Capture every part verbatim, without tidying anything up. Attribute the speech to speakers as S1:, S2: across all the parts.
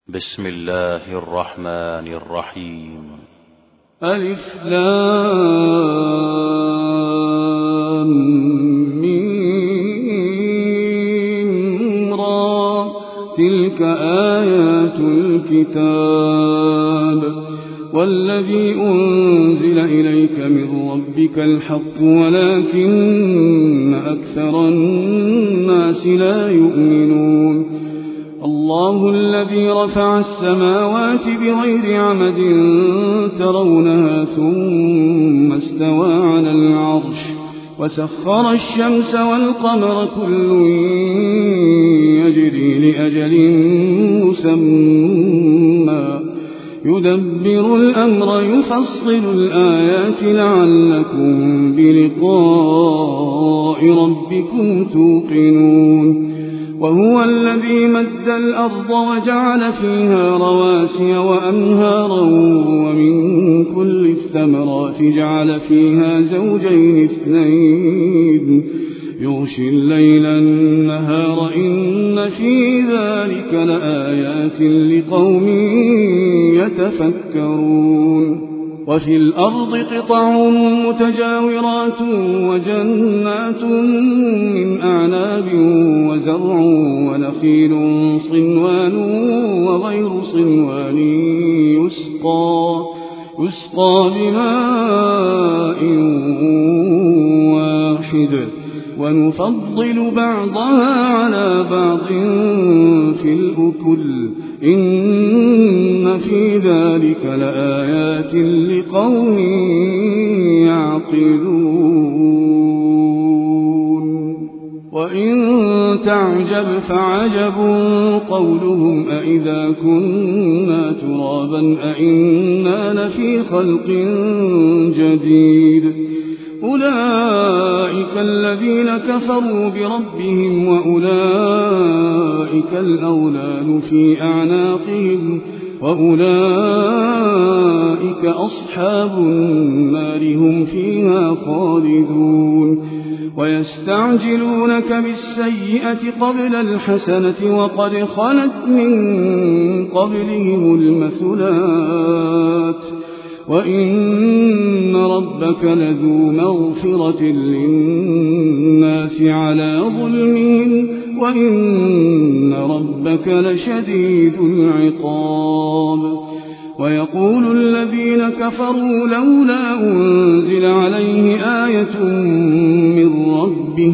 S1: بسم الله الرحمن الرحيم.
S2: ألف لام ميم را تلك آيات الكتاب والذي أنزل إليك من ربك الحق ولكن أكثر الناس لا يؤمنون. الله الذي رفع السماوات بغير عمد ترونها ثم استوى على العرش وسخر الشمس والقمر كل يجري لأجل مسمى يدبر الأمر يفصل الآيات لعلكم بلقاء ربكم توقنون. وهو الذي مد الأرض وجعل فيها رواسي وأنهارا ومن كل الثمرات جعل فيها زوجين اثنين يغشي الليل النهار إن في ذلك لآيات لقوم يتفكرون. وفي الأرض قطع متجاورات وجنات من أعناب وزرع ونخيل صنوان وغير صنوان يسقى, يسقى بماء واحد ونفضل بعضها على بعض في الأكل إن في ذلك لآيات لقوم يعقلون. وإن تعجب فعجب قولهم أإذا كنا ترابا أإنا لفي خلق جديد أولئك الذين كفروا بربهم وأولئك الأغلال في أعناقهم وأولئك أصحاب النار هم فيها خالدون. ويستعجلونك بالسيئة قبل الحسنة وقد خلت من قبلهم المثلات وإن ربك لذو مغفرة للناس على ظلمهم وإن ربك لشديد العقاب. ويقول الذين كفروا لولا أنزل عليه آية من ربه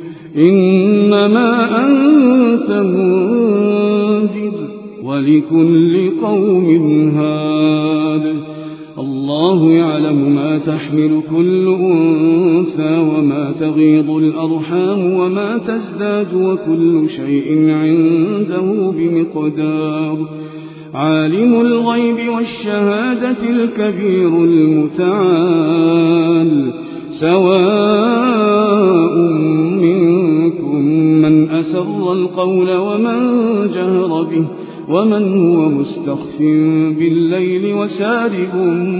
S2: إنما أنت منذر ولكل قوم هاد الله يعلم ما تحمل كل أنثى وما تغيض الأرحام وما تزداد وكل شيء عنده بمقدار. عالم الغيب والشهادة الكبير المتعال سواء منكم من أسر القول ومن جهر به ومن هو مستخف بالليل وسارب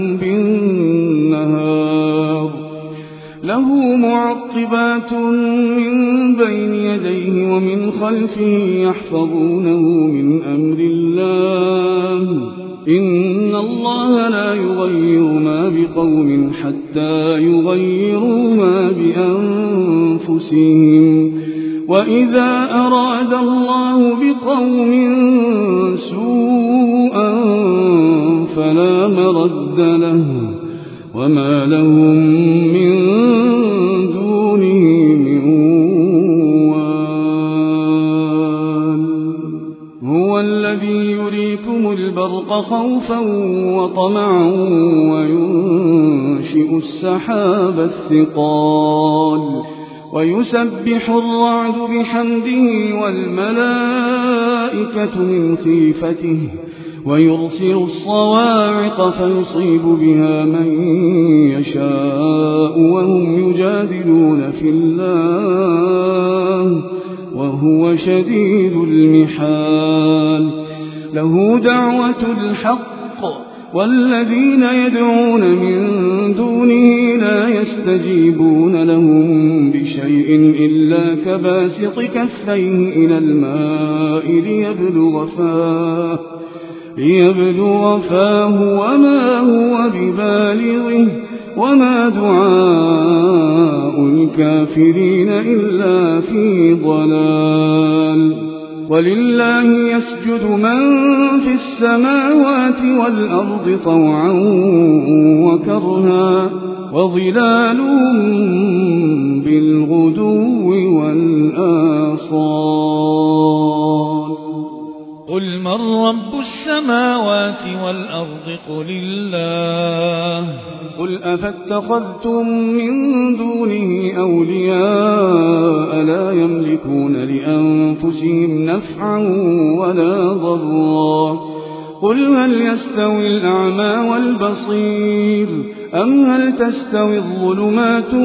S2: بالنهار له معقبات من بين يديه ومن خلفه يحفظونه من أمر الله إن الله لا يغير ما بقوم حتى يغيروا ما بأنفسهم وإذا أراد الله بقوم سوءا فلا مرد له وما لهم من دونه من وال. هو الذي يريكم البرق خوفا وطمعا وينشئ السحاب الثقال ويسبح الرعد بحمده والملائكة من خيفته ويرسل الصواعق فيصيب بها من يشاء وهم يجادلون في الله وهو شديد المحال. له دعوة الحق والذين يدعون من دونه لا يستجيبون لهم بشيء إلا كباسط كفيه إلى الماء ليبلغ فاه ليبلو فاه وما هو ببالغه وما دعاء الكافرين إلا في ضلال ولله يسجد من في السماوات والأرض طوعا وكرها وظلالهم بالغدو والآصال
S3: قل من رب السماوات والأرض قل الله
S2: قل أفاتخذتم من دونه أولياء لا يملكون لأنفسهم نفعا ولا ضرا قل هل يستوي الأعمى والبصير أم هل تستوي الظلمات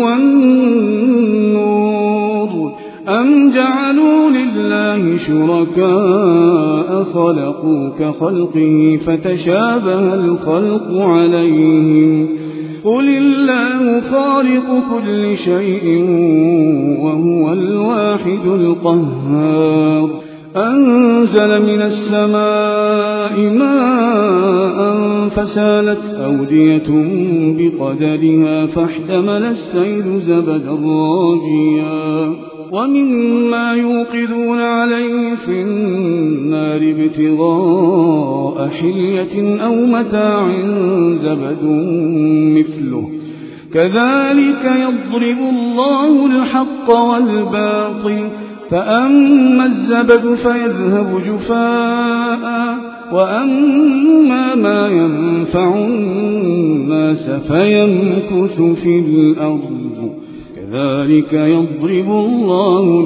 S2: والنور أم جعلوا لله شركاء خلقوا كخلقه فتشابه الخلق عليهم قل الله خالق كل شيء وهو الواحد القهار أنزل من السماء ماء فسالت أودية بقدرها فاحتمل السيل زبدا رابيا ومما يوقدون عليه في النار ابتغاء حلية أو متاع زبد مثله كذلك يضرب الله الحق والباطل فأما الزبد فيذهب جفاء وأما ما ينفع الناس فيمكث في الأرض كذلك يضرب الله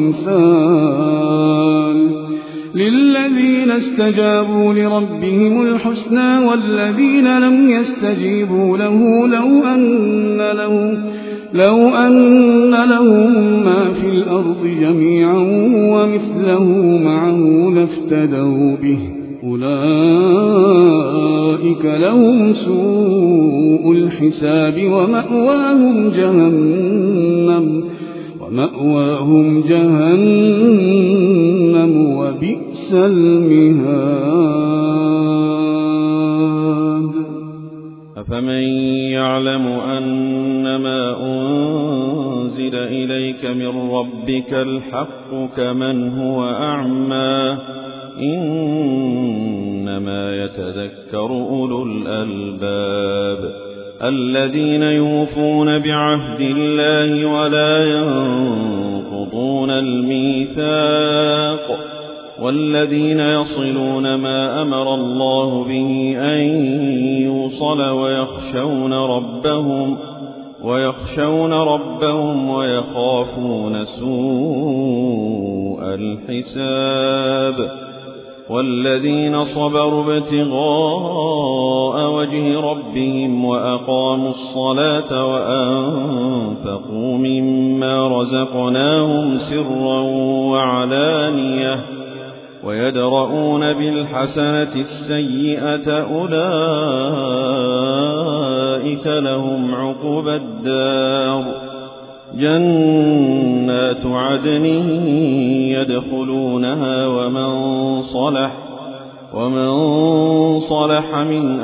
S2: الأمثال للذين استجابوا لربهم الحسنى والذين لم يستجيبوا له لو أن لهم لو أن لهم ما في الأرض جميعا ومثله معه لافتدوا به أولئك لهم سوء الحساب ومأواهم جهنم ومأواهم جهنم وبئس المهاد
S4: أفمن يعلم أنما أنزل إليك من ربك الحق كمن هو أعمى إنما يتذكر أولو الألباب الذين يوفون بعهد الله ولا ينقضون الميثاق والذين يصلون ما أمر الله به أن يوصل ويخشون ربهم ويخشون ربهم ويخافون سوء الحساب والذين صبروا ابتغاء وجه ربهم وأقاموا الصلاة وأنفقوا مما رزقناهم سرا وعلانية ويدرؤون بالحسنة السيئة أولئك لهم عقبى الدار جنات عدن يدخلونها ومن صلح ومن صلح من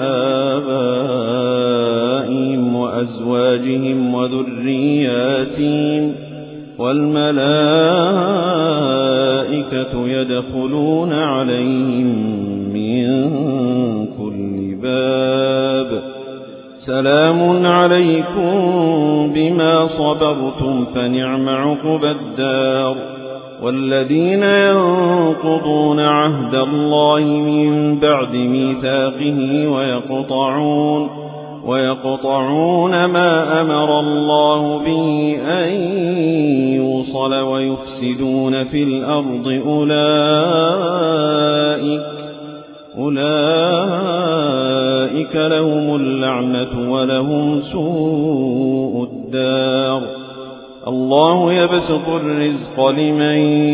S4: آبائهم وأزواجهم وذرياتهم والملائكة يدخلون عليهم من كل باب سلام عليكم بما صبرتم فنعم عقبى الدار والذين ينقضون عهد الله من بعد ميثاقه ويقطعون ويقطعون ما أمر الله به أن يوصل ويفسدون في الأرض أولئك أولئك لهم اللعنة ولهم سوء الدار الله يبسط الرزق لمن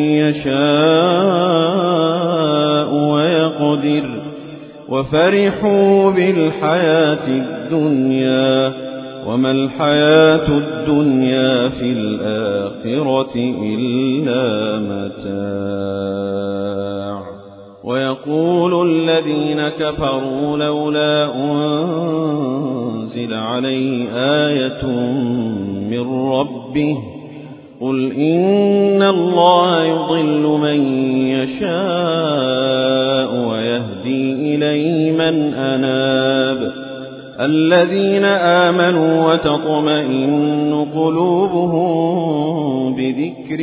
S4: يشاء ويقدر وفرحوا بالحياة الدنيا وما الحياة الدنيا في الآخرة إلا متاع ويقول الذين كفروا لولا أنزل عليه آية من ربه قل إن الله يضل من يشاء ويهدي إليه من أناب الذين آمنوا وتطمئن قلوبهم بذكر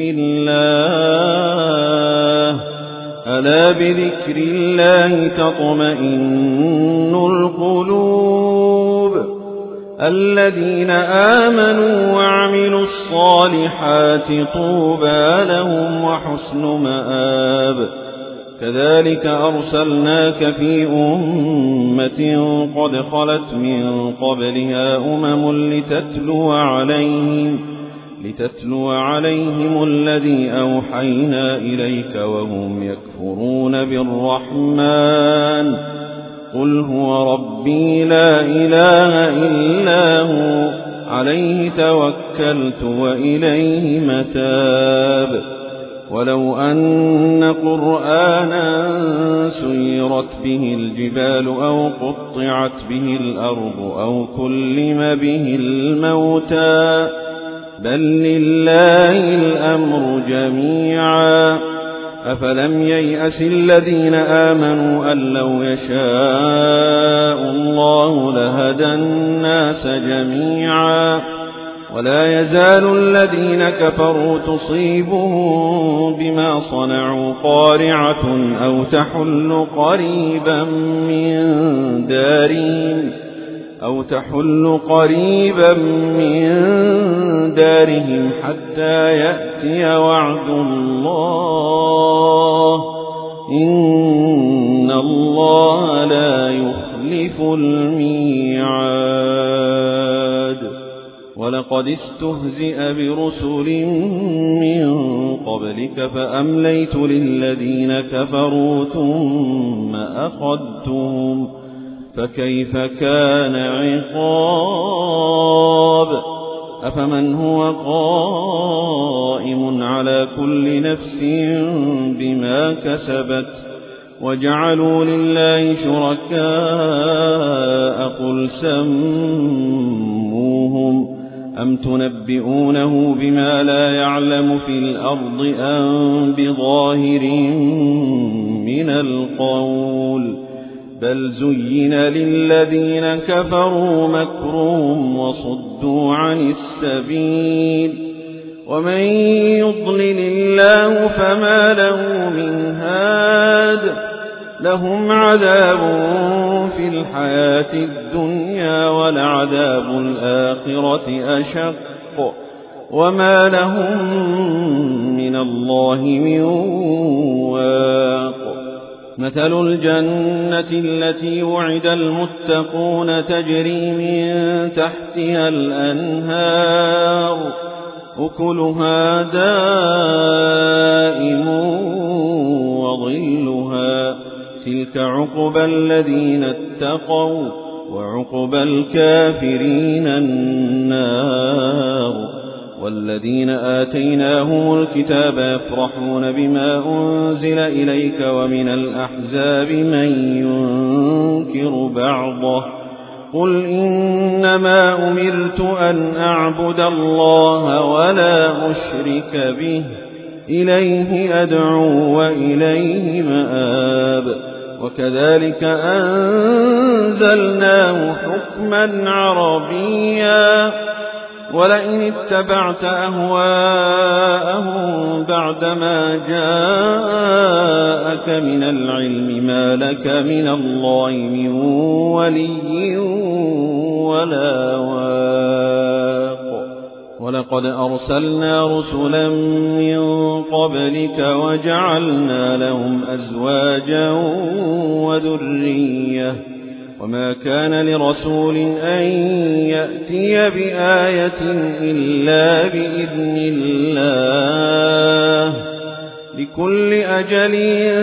S4: الله ألا بذكر الله تطمئن القلوب الذين آمنوا وعملوا الصالحات طوبى لهم وحسن مآب كذلك أرسلناك في أمة قد خلت من قبلها أمم لتتلو عليهم لتتلو عليهم الذي أوحينا إليك وهم يكفرون بالرحمن قل هو ربي لا إله إلا هو عليه توكلت وإليه متاب ولو أن قرآنا سيرت به الجبال أو قطعت به الأرض أو كلم به الموتى بل لله الأمر جميعا أفلم ييأس الذين آمنوا أن لو يشاء الله لهدى الناس جميعا ولا يزال الذين كفروا تصيبهم بما صنعوا قارعة أو تحل قريبا من دارهم أو تحل قريبا من دارهم حتى يأتي وعد الله إن الله لا يخلف الميعاد ولقد استهزئ برسل من قبلك فأمليت للذين كفروا ثم أخذتهم فكيف كان عقاب أفمن هو قائم على كل نفس بما كسبت وجعلوا لله شركاء قل سموهم أم تنبئونه بما لا يعلم في الأرض أم بظاهر من القول بل زين للذين كفروا مكرهم وصدوا عن السبيل ومن يضلل الله فما له من هاد لهم عذاب في الحياة الدنيا ولعذاب الآخرة أشق وما لهم من الله من واق مثل الجنة التي وعد المتقون تجري من تحتها الأنهار أكلها دائم وظلها تلك عقبى الذين اتقوا وعقبى الكافرين النار والذين آتيناهم الكتاب يفرحون بما أنزل إليك ومن الأحزاب من ينكر بعضه قل إنما أمرت أن أعبد الله ولا أشرك به إليه أدعو وإليه مآب وكذلك أنزلناه حكما عربيا ولئن اتبعت أهواءهم بعدما جاءك من العلم ما لك من الله من ولي ولا واق ولقد أرسلنا رسلا من قبلك وجعلنا لهم أزواجا وذرية وما كان لرسول أن يأتي بآية إلا بإذن الله لكل أجل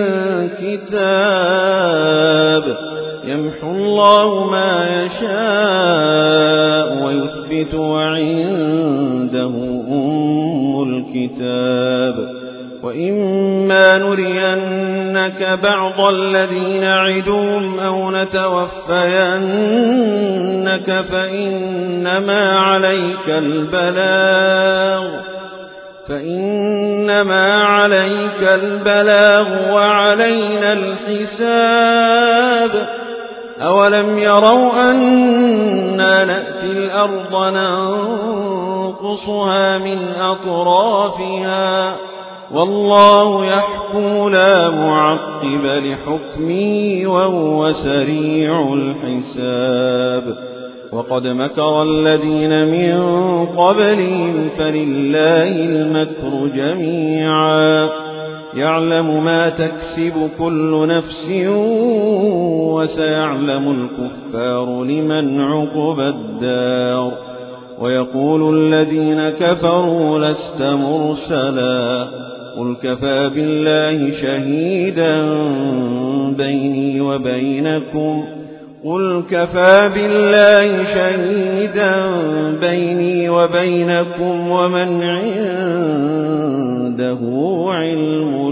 S4: كتاب يمحو الله ما يشاء ويثبت وعنده أم الكتاب وإما نرينك نُرِيَنَّكَ بَعْضَ الَّذِي نَعِدُهُمْ أَوْ نَتَوَفَّيَنَّكَ فَإِنَّمَا عَلَيْكَ الْبَلَاغُ فإنما عليك البلاغ وعلينا الحساب أولم يروا أنا نأتي الأرض ننقصها من أطرافها والله يحكم لا معقب لحكمه وهو سريع الحساب وقد مكر الذين من قبلهم فلله المكر جميعا يعلم ما تكسب كل نفس وسيعلم الكفار لمن عقبى الدار ويقول الذين كفروا لست مرسلا قل كفى بالله شهيدا بيني وبينكم قل كفى بالله شهيدا بيني وبينكم ومن عنده علم